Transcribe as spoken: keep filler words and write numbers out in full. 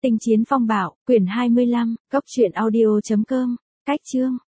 Tinh chiến phong bạo, quyển hai mươi lăm, cốc truyện audio chấm com, cách chương.